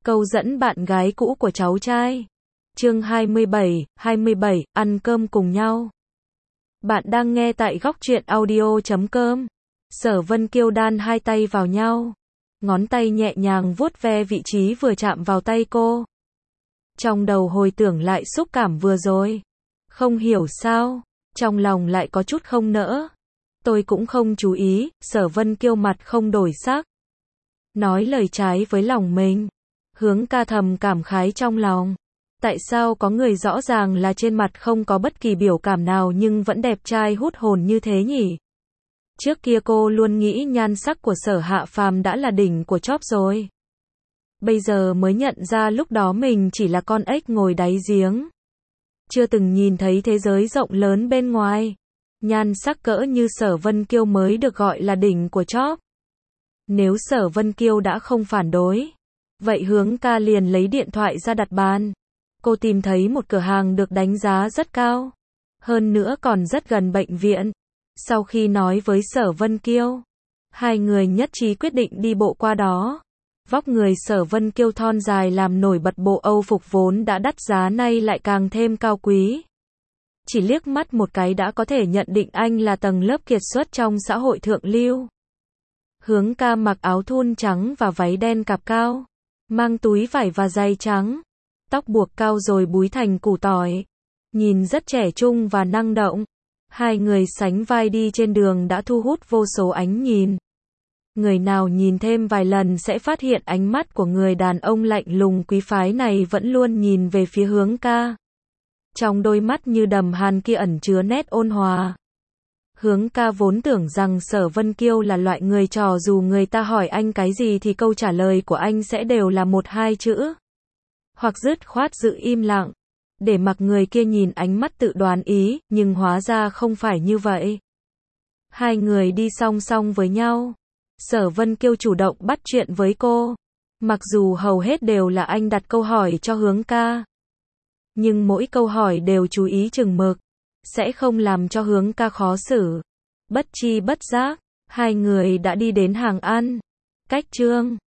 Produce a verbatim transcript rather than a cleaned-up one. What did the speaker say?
Câu dẫn bạn gái cũ của cháu trai. Chương hai mươi bảy, hai mươi bảy, ăn cơm cùng nhau. Bạn đang nghe tại góc truyện audio chấm com. Sở Vân Kiêu đan hai tay vào nhau. Ngón tay nhẹ nhàng vuốt ve vị trí vừa chạm vào tay cô. Trong đầu hồi tưởng lại xúc cảm vừa rồi. Không hiểu sao, trong lòng lại có chút không nỡ. Tôi cũng không chú ý, Sở Vân Kiêu mặt không đổi sắc. Nói lời trái với lòng mình. Hướng ca thầm cảm khái trong lòng. Tại sao có người rõ ràng là trên mặt không có bất kỳ biểu cảm nào nhưng vẫn đẹp trai hút hồn như thế nhỉ? Trước kia cô luôn nghĩ nhan sắc của Sở Hạ Phàm đã là đỉnh của chóp rồi. Bây giờ mới nhận ra lúc đó mình chỉ là con ếch ngồi đáy giếng. Chưa từng nhìn thấy thế giới rộng lớn bên ngoài. Nhan sắc cỡ như Sở Vân Kiêu mới được gọi là đỉnh của chóp. Nếu Sở Vân Kiêu đã không phản đối, vậy Hướng ca liền lấy điện thoại ra đặt bàn. Cô tìm thấy một cửa hàng được đánh giá rất cao. Hơn nữa còn rất gần bệnh viện. Sau khi nói với Sở Vân Kiêu, hai người nhất trí quyết định đi bộ qua đó. Vóc người Sở Vân Kiêu thon dài làm nổi bật bộ Âu phục vốn đã đắt giá nay lại càng thêm cao quý. Chỉ liếc mắt một cái đã có thể nhận định anh là tầng lớp kiệt xuất trong xã hội thượng lưu. Hướng ca mặc áo thun trắng và váy đen cạp cao, mang túi vải và giày trắng, tóc buộc cao rồi búi thành củ tỏi, nhìn rất trẻ trung và năng động. Hai người sánh vai đi trên đường đã thu hút vô số ánh nhìn. Người nào nhìn thêm vài lần sẽ phát hiện ánh mắt của người đàn ông lạnh lùng quý phái này vẫn luôn nhìn về phía Hướng ca. Trong đôi mắt như đầm hàn kia ẩn chứa nét ôn hòa. Hướng ca vốn tưởng rằng Sở Vân Kiêu là loại người trò dù người ta hỏi anh cái gì thì câu trả lời của anh sẽ đều là một hai chữ. Hoặc dứt khoát giữ im lặng, để mặc người kia nhìn ánh mắt tự đoán ý, nhưng hóa ra không phải như vậy. Hai người đi song song với nhau. Sở Vân Kiêu chủ động bắt chuyện với cô. Mặc dù hầu hết đều là anh đặt câu hỏi cho Hướng ca. Nhưng mỗi câu hỏi đều chú ý chừng mực. Sẽ không làm cho Hướng ca khó xử. Bất chi bất giác, hai người đã đi đến hàng ăn. Cách Trương